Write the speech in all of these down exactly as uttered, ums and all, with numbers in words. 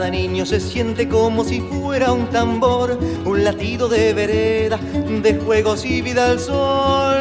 cada niño se siente como si fuera un tambor, un latido de vereda, de juegos y vida al sol.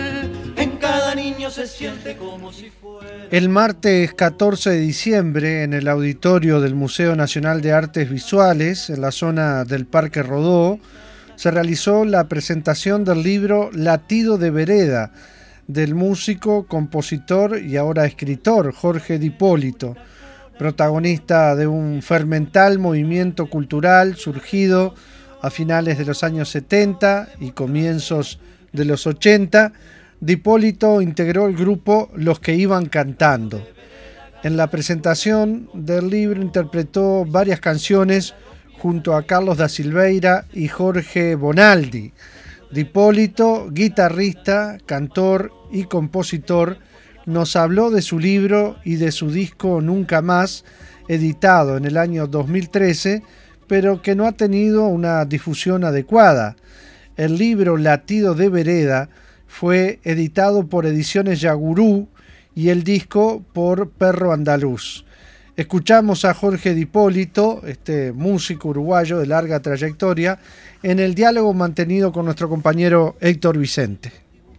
En cada niño se siente como si fuera... El martes catorce de diciembre, en el auditorio del Museo Nacional de Artes Visuales, en la zona del Parque Rodó, se realizó la presentación del libro Latido de Vereda, del músico, compositor y ahora escritor Jorge D'Ippolito, protagonista de un fermental movimiento cultural surgido a finales de los años setenta y comienzos de los ochenta. D'Ippolito integró el grupo Los que iban cantando. En la presentación del libro interpretó varias canciones junto a Carlos da Silveira y Jorge Bonaldi. D'Ippolito, guitarrista, cantor y compositor, nos habló de su libro y de su disco Nunca Más, editado en el año dos mil trece, pero que no ha tenido una difusión adecuada. El libro Latido de Vereda fue editado por Ediciones Yagurú y el disco por Perro Andaluz. Escuchamos a Jorge D'Ippolito, este músico uruguayo de larga trayectoria, en el diálogo mantenido con nuestro compañero Héctor Vicente.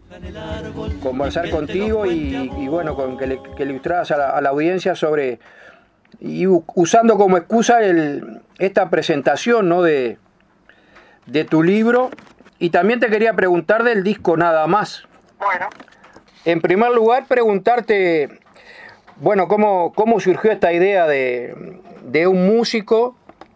Conversar contigo y, y bueno, con que le, que le ilustraras a la, a la audiencia sobre, y usando como excusa el, esta presentación, ¿no?, de, de tu libro. Y también te quería preguntar del disco Nada Más. Bueno. En primer lugar, preguntarte, bueno, cómo, cómo surgió esta idea de, de un músico,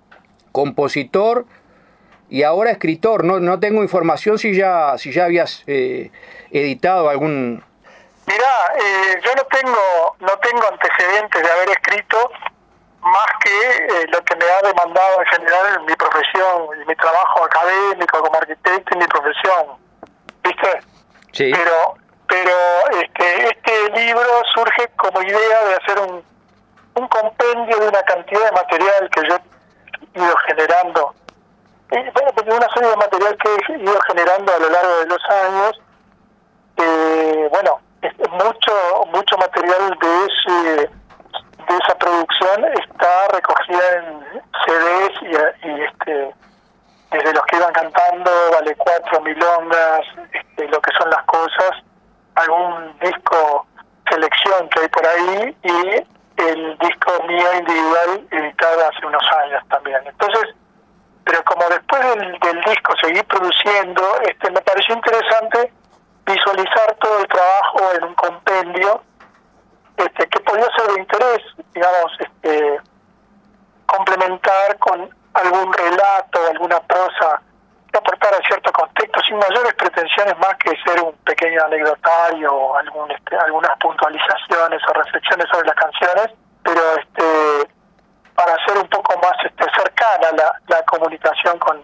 compositor y ahora escritor. No, no tengo información si ya, si ya habías eh, editado algún... Mirá, eh, yo no tengo, no tengo antecedentes de haber escrito más que eh, lo que me ha demandado en general mi profesión y mi trabajo académico como arquitecto y mi profesión, ¿viste? Sí. Pero, pero este, este libro surge como idea de hacer un, un compendio de una cantidad de material que yo he ido generando, y, bueno, de una serie de material que he ido generando a lo largo de los años. Eh, bueno, mucho, mucho material de ese... de esa producción está recogida en C Ds y, y este desde Los que iban cantando, Vale Cuatro, Milongas, este, Lo que son las cosas, algún disco selección que hay por ahí y el disco mío individual editado hace unos años también. Entonces, pero como después del, del disco seguí produciendo, este me pareció interesante visualizar todo el trabajo en un compendio Este, que podía ser de interés, digamos, este, complementar con algún relato, alguna prosa que aportara cierto contexto, sin mayores pretensiones más que ser un pequeño anecdotario o algún, este, algunas puntualizaciones o reflexiones sobre las canciones, pero este, para hacer un poco más este, cercana la, la comunicación con,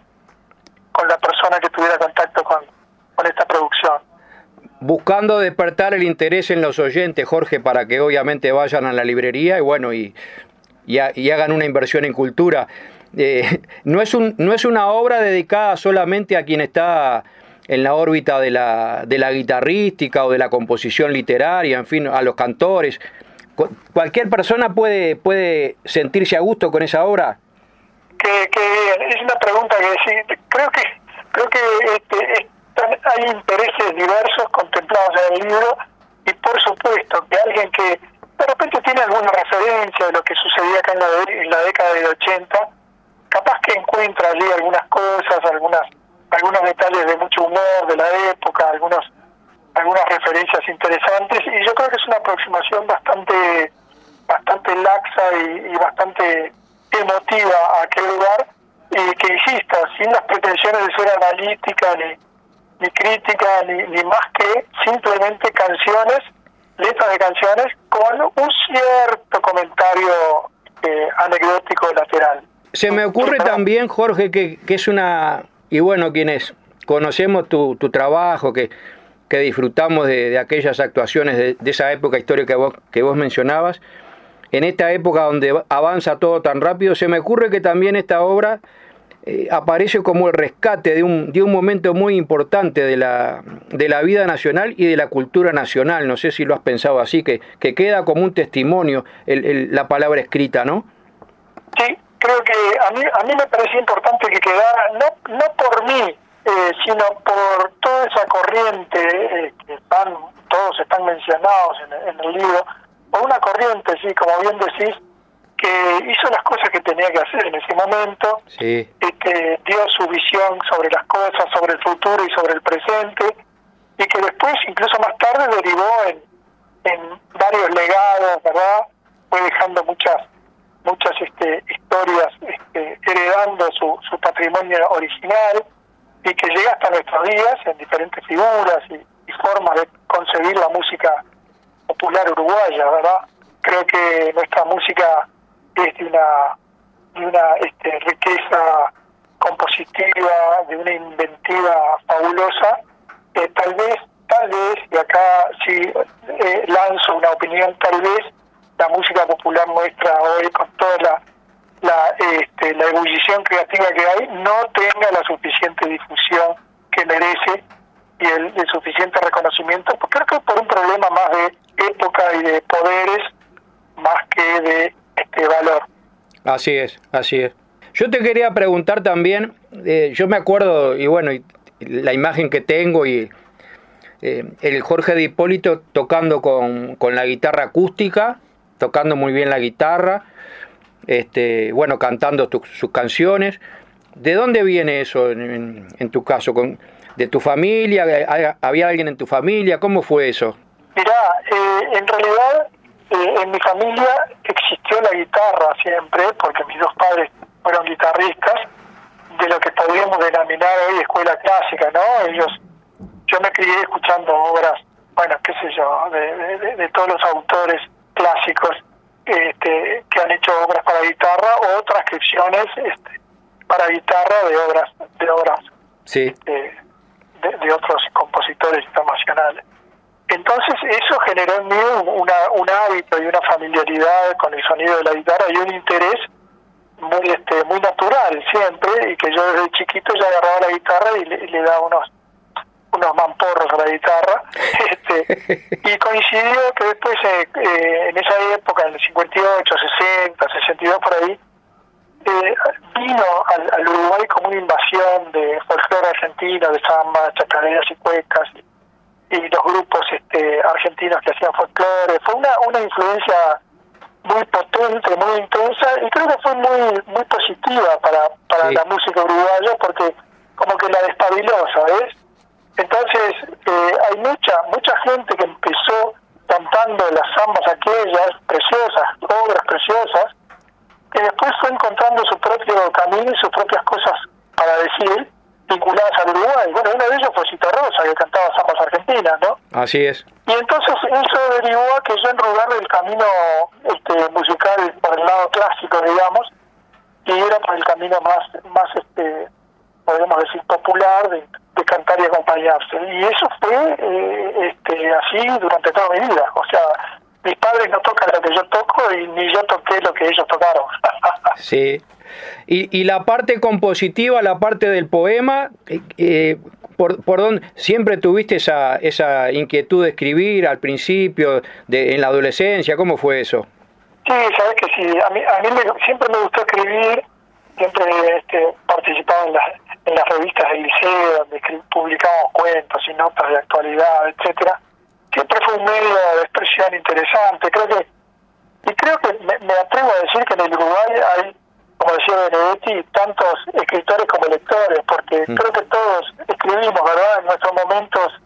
con la persona que tuviera contacto con, con esta producción. Buscando despertar el interés en los oyentes, Jorge, para que obviamente vayan a la librería y bueno y, y, ha, y hagan una inversión en cultura. Eh, no es un, no es una obra dedicada solamente a quien está en la órbita de la, de la guitarrística o de la composición literaria, en fin, a los cantores. ¿Cualquier persona puede, puede sentirse a gusto con esa obra? Que, que es una pregunta que sí, creo que creo que este, hay intereses diversos contemplados en el libro y por supuesto que alguien que de repente tiene alguna referencia de lo que sucedía acá en la, de, en la década del ochenta, capaz que encuentra allí algunas cosas, algunas algunos detalles de mucho humor de la época, algunos algunas referencias interesantes, y yo creo que es una aproximación bastante bastante laxa y, y bastante emotiva a aquel lugar, y que insista, sin las pretensiones de ser analítica ni ni crítica, ni, ni más que simplemente canciones, letras de canciones, con un cierto comentario eh, anecdótico lateral. Se me ocurre sí, también, Jorge, que, que es una... Y bueno, quienes conocemos tu, tu trabajo, que, que disfrutamos de, de aquellas actuaciones de, de esa época histórica que vos, que vos mencionabas, en esta época donde avanza todo tan rápido, se me ocurre que también esta obra Eh, aparece como el rescate de un, de un momento muy importante de la, de la vida nacional y de la cultura nacional. No sé si lo has pensado así, que, que queda como un testimonio el, el, la palabra escrita, ¿no? Sí, creo creo que a mí a mí me parecía importante que quedara, no no por mí, eh, sino por toda esa corriente, eh, que están, todos están mencionados en, en el libro, por una corriente, sí, como bien decís, que hizo las cosas que tenía que hacer en ese momento, sí. y que dio su visión sobre las cosas, sobre el futuro y sobre el presente, y que después, incluso más tarde, derivó en, en varios legados, ¿verdad? Fue dejando muchas muchas este, historias, este, heredando su, su patrimonio original, y que llega hasta nuestros días en diferentes figuras y, y formas de concebir la música popular uruguaya, ¿verdad? Creo que nuestra música es de una, de una este, riqueza compositiva, de una inventiva fabulosa, que tal vez, tal vez, y acá sí eh, lanzo una opinión, tal vez la música popular nuestra hoy, con toda la la, este, la ebullición creativa que hay, no tenga la suficiente difusión que merece y el, el suficiente reconocimiento, porque creo que por un problema más de época y de poderes, más que de este valor. Así es, así es. Yo te quería preguntar también, eh, yo me acuerdo, y bueno, y la imagen que tengo, y eh, el Jorge de Hipólito tocando con, con la guitarra acústica, tocando muy bien la guitarra, este, bueno, cantando tu, sus canciones. ¿De dónde viene eso en, en, en tu caso? ¿Con, ¿De tu familia? ¿Había alguien en tu familia? ¿Cómo fue eso? Mirá, eh, en realidad eh, en mi familia existió la guitarra siempre, porque mis dos padres fueron guitarristas, de lo que podríamos denominar hoy escuela clásica, ¿no? Ellos, yo me crié escuchando obras, bueno, qué sé yo, de, de, de todos los autores clásicos este, que han hecho obras para guitarra, o transcripciones este, para guitarra de obras de obras sí. este, de, de otros compositores internacionales. Entonces eso generó en mí una, un hábito y una familiaridad con el sonido de la guitarra y un interés muy este muy natural siempre, y que yo desde chiquito ya agarraba la guitarra y le, y le daba unos unos mamporros a la guitarra, este, y coincidió que después eh, eh, en esa época, en el cincuenta y ocho, sesenta, sesenta y dos por ahí, eh, vino al, al Uruguay como una invasión de folclore argentino, de zambas, chacareras y cuecas, y, y los grupos este, argentinos que hacían folclore. Fue una, una influencia muy potente, muy intensa, y creo que fue muy muy positiva para, para sí. la música uruguaya, porque como que la despabiló, ¿sabes? Entonces eh, hay mucha mucha gente que empezó cantando las zambas aquellas preciosas, obras preciosas, que después fue encontrando su propio camino y sus propias cosas para decir, vinculadas al Uruguay. Bueno, uno de ellos fue Cito Rosa, que cantaba zambas argentinas, ¿no? Así es. Y entonces eso derivó a que yo enrugarle el camino este, musical por el lado clásico, digamos, y era por el camino más, más este podemos decir, popular, de, de cantar y acompañarse. Y eso fue eh, este, así durante toda mi vida. O sea, mis padres no tocan lo que yo toco y ni yo toqué lo que ellos tocaron. Sí. Y, y la parte compositiva, la parte del poema, eh, por, por dónde siempre tuviste esa esa inquietud de escribir al principio, de, en la adolescencia, ¿cómo fue eso? Sí, sabes que sí. A mí, a mí me, siempre me gustó escribir, siempre este, participaba en las, en las revistas del liceo, donde publicábamos cuentos y notas de actualidad, etcétera. Siempre fue un medio de expresión interesante. Creo que y creo que me, me atrevo a decir que en el Uruguay hay, como decía Benedetti, tantos escritores como lectores, porque mm. creo que todos escribimos, ¿verdad? En nuestros momentos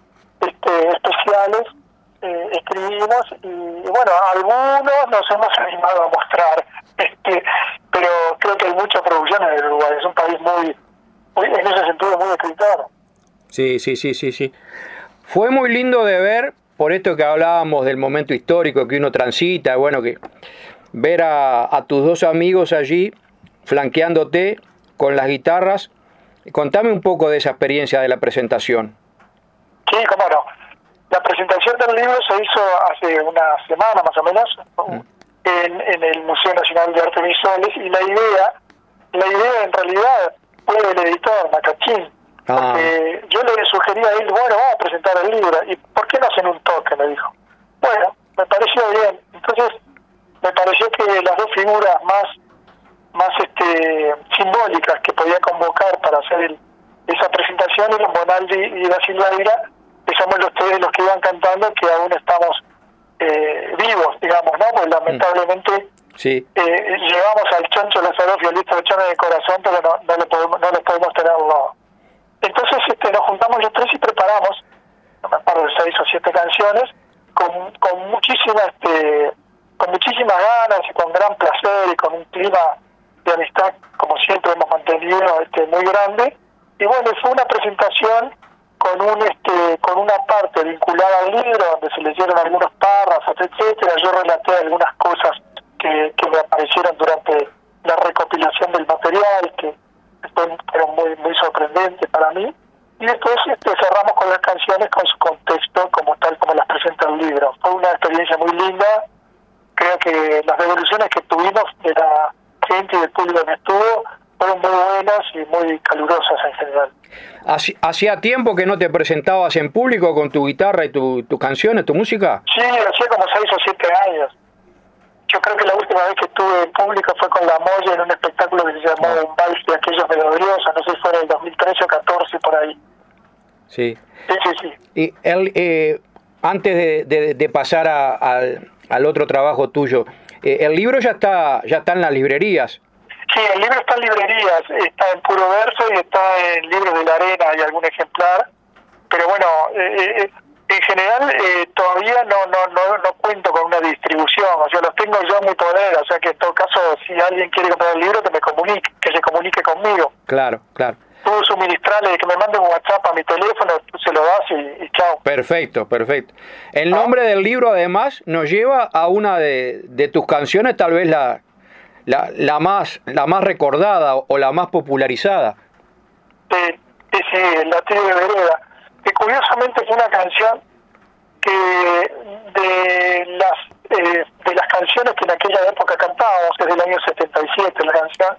este, especiales eh, escribimos, y bueno, algunos nos hemos animado a mostrar, este, pero creo que hay mucha producción en el Uruguay. Es un país muy, muy en ese sentido, muy escritor. Sí, sí, sí, sí, sí. Fue muy lindo de ver, por esto que hablábamos del momento histórico que uno transita, bueno, que ver a, a tus dos amigos allí flanqueándote con las guitarras. Contame un poco de esa experiencia de la presentación. Sí, cómo no. La presentación del libro se hizo hace una semana más o menos mm. en, en el Museo Nacional de Artes Visuales, y la idea, la idea en realidad fue del editor Macachín. Ah. Porque yo le sugerí a él, bueno, vamos a presentar el libro, y ¿por qué no hacen un toque? Me dijo. Bueno, me pareció bien. Entonces me pareció que las dos figuras más más simbólicas que podía convocar para hacer el, esa presentación eran Bonaldi y Da Silveira, que somos los tres los que iban cantando, que aún estamos eh, vivos, digamos, ¿no? Pues lamentablemente sí. eh, llevamos al Choncho Lazaroff y al Listo Chone de corazón, pero no, no, lo podemos, no lo podemos tener al lado. Entonces este, nos juntamos los tres y preparamos, no me acuerdo de seis o siete canciones, con, con muchísimas este, con muchísimas ganas y con gran placer y con un clima de amistad, como siempre hemos mantenido, este, muy grande. Y bueno, fue una presentación con un este con una parte vinculada al libro, donde se leyeron algunos párrafos, etcétera. Yo relaté algunas cosas que, que me aparecieron durante la recopilación del material, que fueron muy muy sorprendentes para mí. Y después este, cerramos con las canciones con su contexto, como tal como las presenta el libro. Fue una experiencia muy linda. Creo que las devoluciones que tuvimos de la gente y del público que estuvo fueron muy buenas y muy calurosas en general. ¿Hacía tiempo que no te presentabas en público con tu guitarra y tu, tus canciones, tu música? Sí, hacía como seis o siete años. Yo creo que la última vez que estuve en público fue con La Moya en un espectáculo que se llamó oh. Un vals de aquellos melodiosos, no sé si fue en el dos mil trece o catorce, por ahí. Sí. Sí, sí, sí. Y él, eh, antes de, de, de pasar a, a, al otro trabajo tuyo, eh, el libro ya está ya está en las librerías. Sí, el libro está en librerías, está en Puro Verso y está en Libros de la Arena, hay algún ejemplar, pero bueno, eh, eh, en general eh, todavía no, no no no cuento con una distribución, o sea, los tengo yo en mi poder, o sea que en todo caso, si alguien quiere comprar el libro, que me comunique, que se comunique conmigo. Claro, claro. Puedo suministrarle, que me mande un WhatsApp a mi teléfono, tú se lo das y, y chao. Perfecto, perfecto. El nombre ah. del libro, además, nos lleva a una de, de tus canciones, tal vez la, la, la, más, la más recordada o la más popularizada. Sí, sí, sí, El latido de vereda. Que curiosamente fue una canción que de las eh, de las canciones que en aquella época cantábamos, desde el año setenta y siete la canción,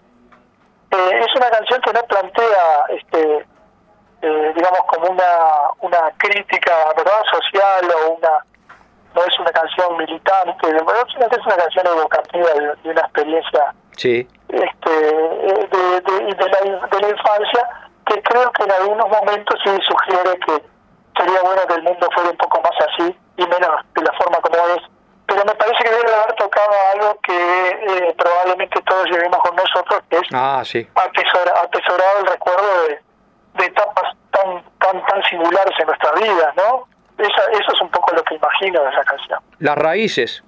Eh, es una canción que no plantea, este, eh, digamos, como una una crítica, ¿verdad?, social, o una no es una canción militante, ¿verdad? Es una canción evocativa de, de una experiencia sí. este, de, de, de, la, de la infancia, que creo que en algunos momentos sí sugiere que sería bueno que el mundo fuera un poco más así y menos de la forma como es. Pero me parece que debe haber tocado algo que eh, probablemente todos llevemos con nosotros, que es ah, sí. atesora, atesorado el recuerdo de, de etapas tan tan tan singulares en nuestra vida, ¿no? Esa, eso es un poco lo que imagino de esa canción. Las raíces.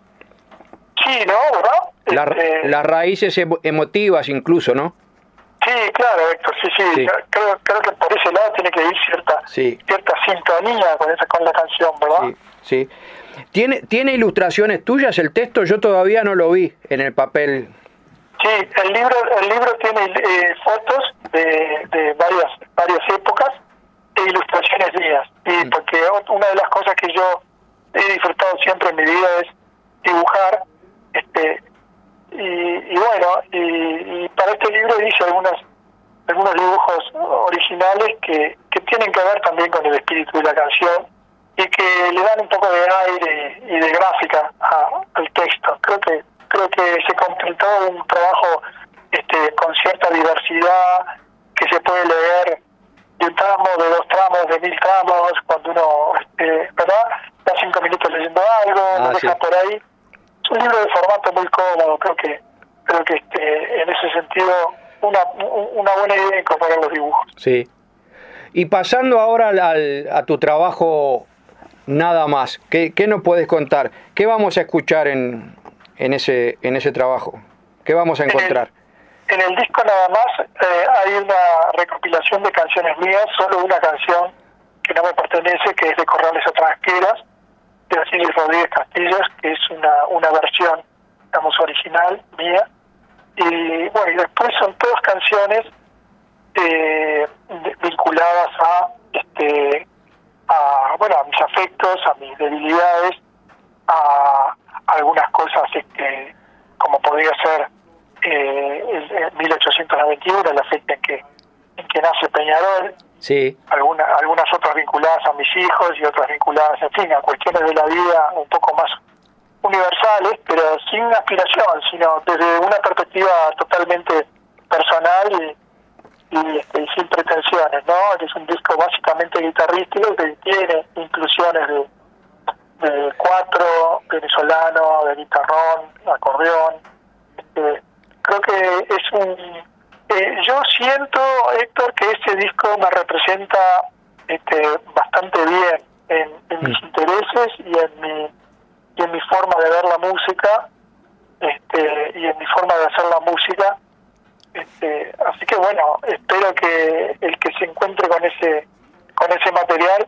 Sí, ¿no? ¿Verdad? La, este... Las raíces emo- emotivas incluso, ¿no? Sí, claro, Héctor, sí, sí. sí. Creo, creo que por ese lado tiene que ir cierta sí. cierta sintonía con esa con la canción, ¿verdad? Sí, sí. ¿Tiene, ¿Tiene ilustraciones tuyas el texto? Yo todavía no lo vi en el papel. Sí, el libro el libro tiene eh, fotos de, de varias varias épocas e ilustraciones mías. Y mm. porque una de las cosas que yo he disfrutado siempre en mi vida es dibujar, este y, y bueno, y, y para este libro hice algunas algunos dibujos originales que, que tienen que ver también con el espíritu de la canción y que le dan un poco de aire y de gráfica a, al texto. Creo que creo que se completó un trabajo este, con cierta diversidad, que se puede leer de un tramo, de dos tramos, de mil tramos, cuando uno, este, ¿verdad?, da cinco minutos leyendo algo, ah, lo deja sí. por ahí. Es un libro de formato muy cómodo, creo que creo que este, en ese sentido una una buena idea incorporar los dibujos. Sí. Y pasando ahora al, al, a tu trabajo Nada Más, ¿qué, qué nos puedes contar? ¿Qué vamos a escuchar en, en ese en ese trabajo? ¿Qué vamos a encontrar? En el, en el disco Nada Más eh, hay una recopilación de canciones mías, solo una canción que no me pertenece, que es de Corrales a Tranqueras, de Asilis Rodríguez Castillos, que es una una versión, digamos, original mía. Y bueno, y después son todas canciones eh, vinculadas a este a bueno a mis afectos, a mis debilidades, a, a algunas cosas este como podría ser eh, el, el mil ochocientos noventa y uno, la fecha en que en que nace Peñarol, sí, algunas algunas otras vinculadas a mis hijos y otras vinculadas, en fin, a cuestiones de la vida un poco más universales, pero sin aspiración, sino desde una perspectiva totalmente personal. personal y, y, este, y sin pretensiones, ¿no? Es un disco básicamente guitarrístico que tiene inclusiones de, de cuatro, venezolano, de guitarrón, acordeón. Este, creo que es un... Eh, yo siento, Héctor, que este disco me representa este, bastante bien en, en mis intereses y en mi, y en mi forma de ver la música, este, y en mi forma de hacer la música. Este, así que bueno, espero que el que se encuentre con ese con ese material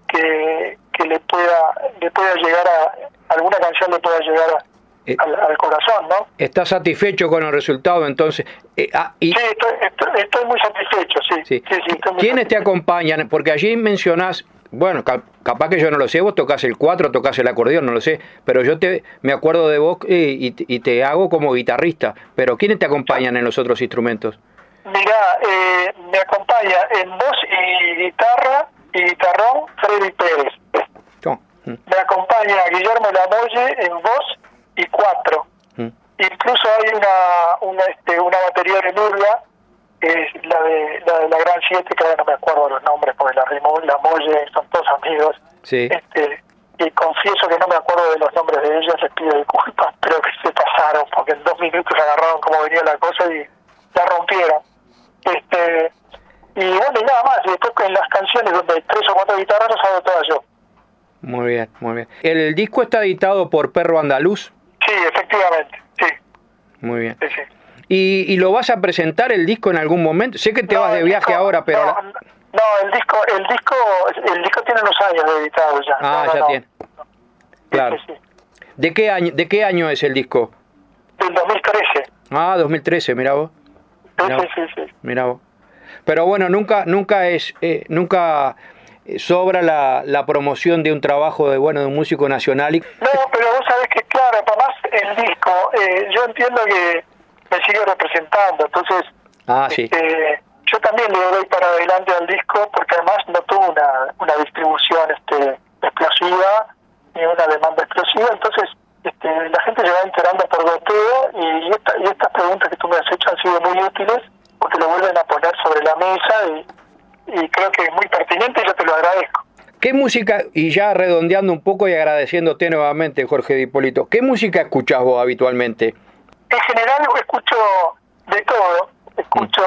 que, que le pueda le pueda llegar a alguna canción le pueda llegar a, eh, al, al corazón, ¿no? ¿Estás satisfecho con el resultado entonces? Eh, ah, y... Sí, estoy, estoy, estoy muy satisfecho, sí. sí. sí, sí estoy muy ¿Quiénes satisfecho. te acompañan? Porque allí mencionás, bueno, cap capaz que yo no lo sé, vos tocás el cuatro, tocás el acordeón, no lo sé, pero yo te me acuerdo de vos eh, y, y te hago como guitarrista, pero ¿quiénes te acompañan en los otros instrumentos? Mirá, eh, me acompaña en voz y guitarra y guitarrón Freddy Pérez. Oh. Mm. Me acompaña Guillermo Lamolle en voz y cuatro. Mm. Incluso hay una una, este, una batería de Nurla, que es la de la, de la Gran siete, que ahora no me acuerdo los nombres porque la rimó Lamolle, son todos amigos. Sí. Este, y confieso que no me acuerdo de los nombres de ellos, les pido disculpas, pero que se pasaron porque en dos minutos agarraron cómo venía la cosa y la rompieron. Este, y bueno, y nada más, y después en las canciones donde hay tres o cuatro guitarras las hago todas yo. Muy bien, muy bien. ¿El disco está editado por Perro Andaluz? Sí, efectivamente, sí. Muy bien. sí, sí. ¿Y, ¿Y lo vas a presentar el disco en algún momento? Sé que te No, vas de el viaje disco, ahora, pero... No, la... no, el disco, el disco, el disco tiene unos años de editado ya. Ah, no, no, ya no. tiene. Claro. Sí, sí, sí. ¿De qué año, de qué año es el disco? Del dos mil trece. Ah, dos mil trece, mirá vos. Sí, Mirá sí, vos. sí, sí. Mirá vos. Pero bueno, nunca nunca es eh, nunca sobra la, la promoción de un trabajo de bueno de un músico nacional. Y... No, pero vos sabés que claro, además el disco, eh, yo entiendo que me sigue representando, entonces Ah, sí. este, yo también le doy para adelante al disco porque además no tuvo una, una distribución este, explosiva ni una demanda explosiva, entonces este, la gente se va enterando por goteo y, esta, y estas preguntas que tú me has hecho han sido muy útiles porque lo vuelven a poner sobre la mesa y, y creo que es muy pertinente y yo te lo agradezco. ¿Qué música, y ya redondeando un poco y agradeciéndote nuevamente, Jorge Di Ippolito, qué música escuchás vos habitualmente? En general escucho de todo, escucho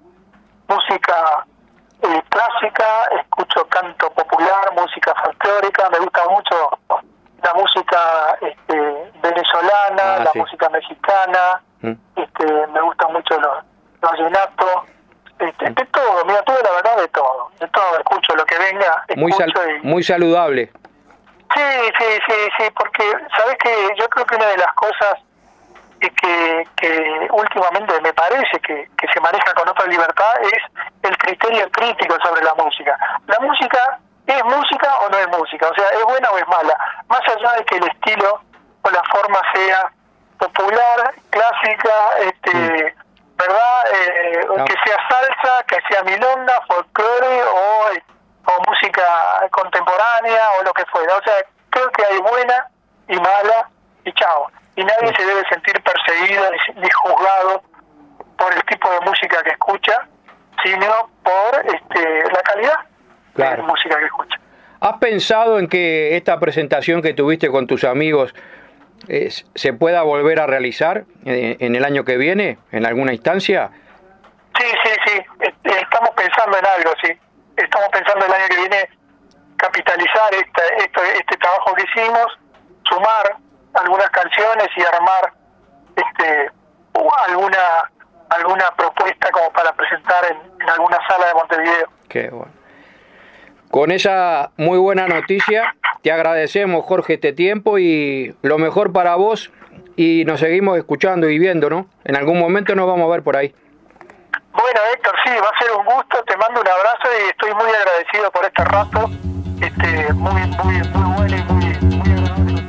mm. música eh, clásica, escucho canto popular, música folclórica, me gusta mucho la música este, venezolana, ah, la sí. música mexicana, mm. este, me gustan mucho los, los vallenatos, este, mm. de todo, mira, todo la verdad de todo, de todo, escucho lo que venga, escucho muy, sal y... muy saludable. Sí, sí, sí, sí, porque sabes que yo creo que una de las cosas que, que últimamente me parece que, que se maneja con otra libertad es el criterio crítico sobre la música. La música es música o no es música, o sea, es buena o es mala, más allá de que el estilo o la forma sea popular, clásica, este, mm. ¿verdad? Eh, no. Que sea salsa, que sea milonga, folclore o, o música contemporánea o lo que fuera. O sea, creo que hay buena y mala y chao. Y nadie se debe sentir perseguido ni, ni juzgado por el tipo de música que escucha, sino por este, la calidad claro. de la música que escucha. ¿Has pensado en que esta presentación que tuviste con tus amigos eh, se pueda volver a realizar eh, en el año que viene, en alguna instancia? Sí, sí, sí. Estamos pensando en algo, sí. Estamos pensando el año que viene capitalizar este, este, este trabajo que hicimos, sumar algunas canciones y armar este alguna alguna propuesta como para presentar en, en alguna sala de Montevideo. Qué bueno. Con esa muy buena noticia, te agradecemos, Jorge, este tiempo y lo mejor para vos y nos seguimos escuchando y viendo, ¿no? En algún momento nos vamos a ver por ahí. Bueno, Héctor, sí, va a ser un gusto, te mando un abrazo y estoy muy agradecido por este rato, este muy muy muy bueno y muy muy agradable.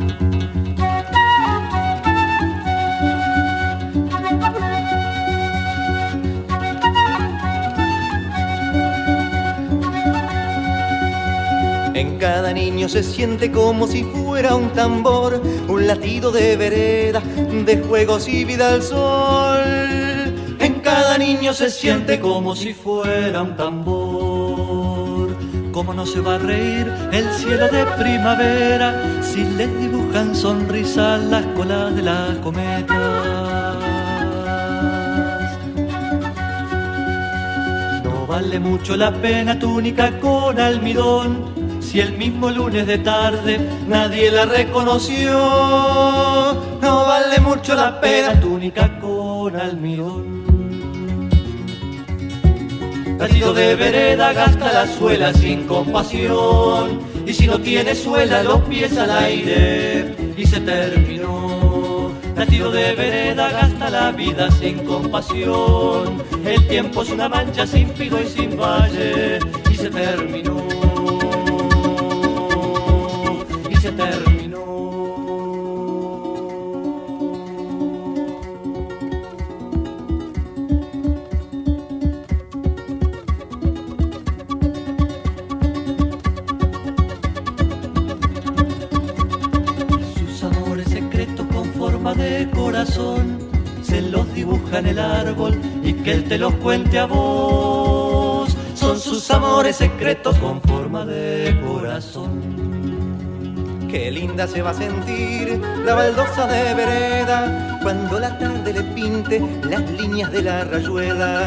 En cada niño se siente como si fuera un tambor, un latido de vereda, de juegos y vida al sol. En cada niño niño se siente como si fuera un tambor. ¿Cómo no se va a reír el cielo de primavera si le dibujan sonrisas las colas de las cometas? No vale mucho la pena túnica con almidón si el mismo lunes de tarde nadie la reconoció. No vale mucho la pena túnica con almidón. Vestido de vereda gasta la suela sin compasión, y si no tiene suela los pies al aire y se terminó. Vestido de vereda gasta la vida sin compasión, el tiempo es una mancha sin pico y sin valle y se terminó. Y se terminó. De corazón se los dibuja en el árbol y que él te los cuente a vos. Son sus amores secretos con forma de corazón. Qué linda se va a sentir la baldosa de vereda cuando la tarde le pinte las líneas de la rayuela.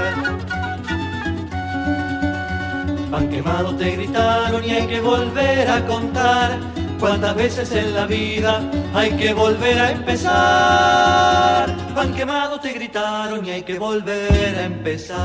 Pan quemado te gritaron y hay que volver a contar cuántas veces en la vida hay que volver a empezar. Pan quemado te gritaron y hay que volver a empezar.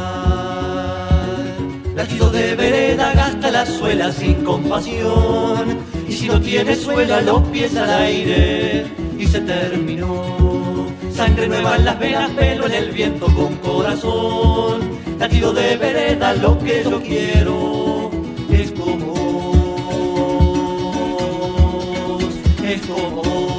Latido de vereda gasta la suela sin compasión, y si no tiene suela los pies al aire y se terminó. Sangre nueva en las venas, pelo en el viento con corazón. Latido de vereda, lo que yo quiero es como es como